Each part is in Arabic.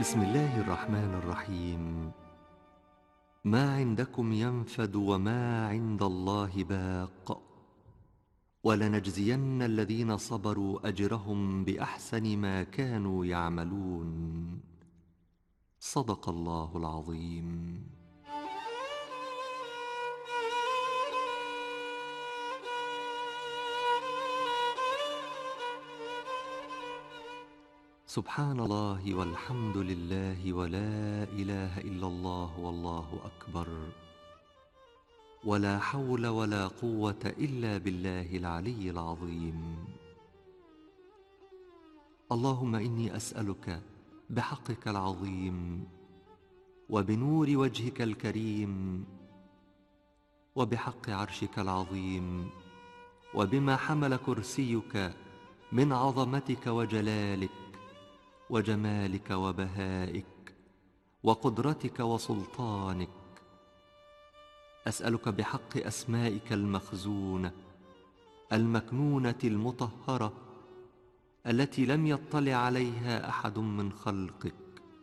بسم الله الرحمن الرحيم. ما عندكم ينفد وما عند الله باق، ولنجزين الذين صبروا أجرهم بأحسن ما كانوا يعملون. صدق الله العظيم. سبحان الله والحمد لله ولا إله إلا الله والله أكبر، ولا حول ولا قوة إلا بالله العلي العظيم. اللهم إني أسألك بحقك العظيم، وبنور وجهك الكريم، وبحق عرشك العظيم، وبما حمل كرسيك من عظمتك وجلالك وجمالك وبهائك وقدرتك وسلطانك. أسألك بحق أسمائك المخزونة المكنونة المطهرة التي لم يطلع عليها أحد من خلقك.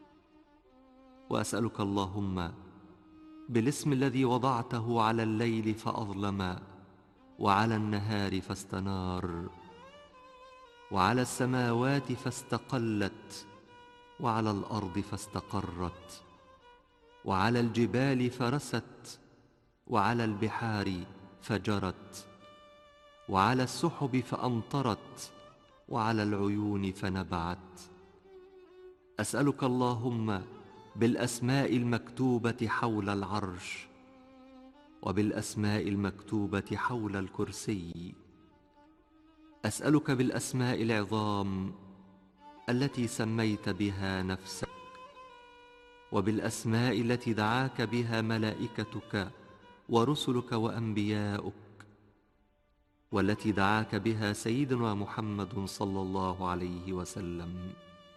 وأسألك اللهم بالاسم الذي وضعته على الليل فأظلم، وعلى النهار فاستنار، وعلى السماوات فاستقلت، وعلى الأرض فاستقرت، وعلى الجبال فرست، وعلى البحار فجرت، وعلى السحب فأمطرت، وعلى العيون فنبعت. أسألك اللهم بالأسماء المكتوبة حول العرش، وبالأسماء المكتوبة حول الكرسي. أسألك بالأسماء العظام التي سميت بها نفسك، وبالأسماء التي دعاك بها ملائكتك ورسلك وأنبياؤك، والتي دعاك بها سيدنا محمد صلى الله عليه وسلم.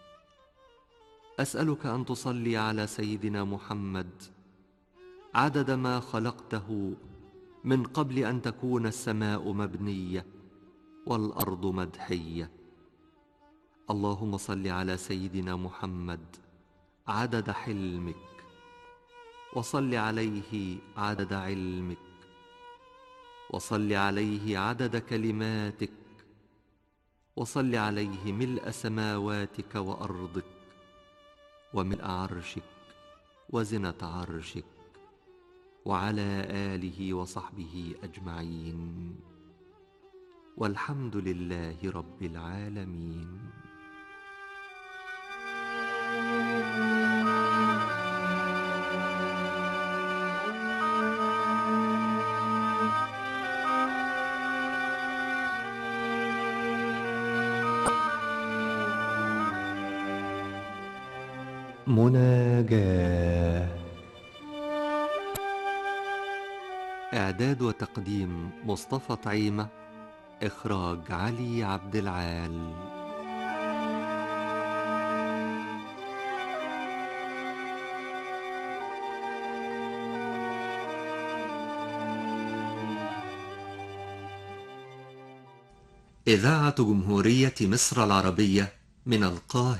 أسألك أن تصلي على سيدنا محمد عدد ما خلقته من قبل أن تكون السماء مبنية والأرض مدحية. اللهم صل على سيدنا محمد عدد حلمك، وصل عليه عدد علمك، وصل عليه عدد كلماتك، وصل عليه ملء سماواتك وأرضك، وملء عرشك، وزنة عرشك، وعلى آله وصحبه أجمعين، والحمد لله رب العالمين. مناجاة. إعداد وتقديم مصطفى طعيمة، إخراج علي عبد العال. إذاعة جمهورية مصر العربية من القاهرة.